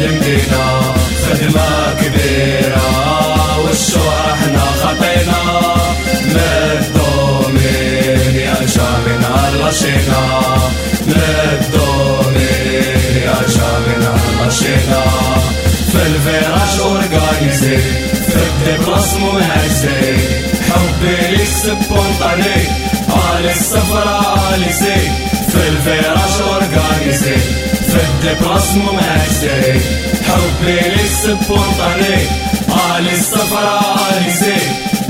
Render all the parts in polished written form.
المدينة خدمة كبيرة والشهرة حنا خطينا مدومين يا شامنا الغشينا مدومين يا شامنا الغشينا في الفيراج اورغانيزي في الدبلاص منهزي حبي ليك سبونطاني علي الصفرا علي زي في الفيراج اورغانيزي في الدبلاص منهزي حبي ليك سبونطاني علي الصفرا علي زي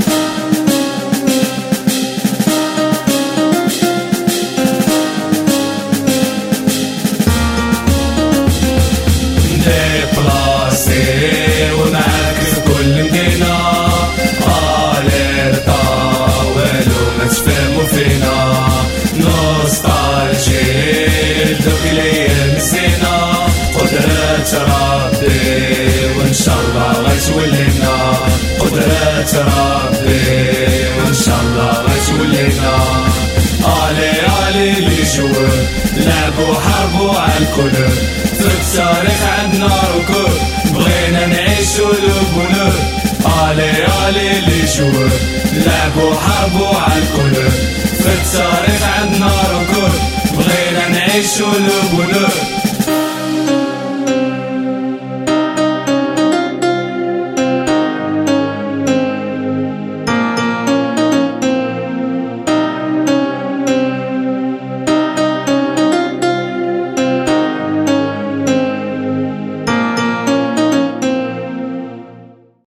ومعاك في كل مدينة أليرتا ولو ما تفهموا فينا نوستالجي لدوك الأيام الزينة قدرة ربي وإن شاء الله غتولينا قدرة ربي وإن شاء الله غتولينا علي لي جوار لعبوا حاربوا عالكل في التاريخ عندنا ركود بغينا نعيشو البنور علي لي جوار لعبوا حاربوا عالكل في التاريخ عندنا ركود بغينا نعيشو البنور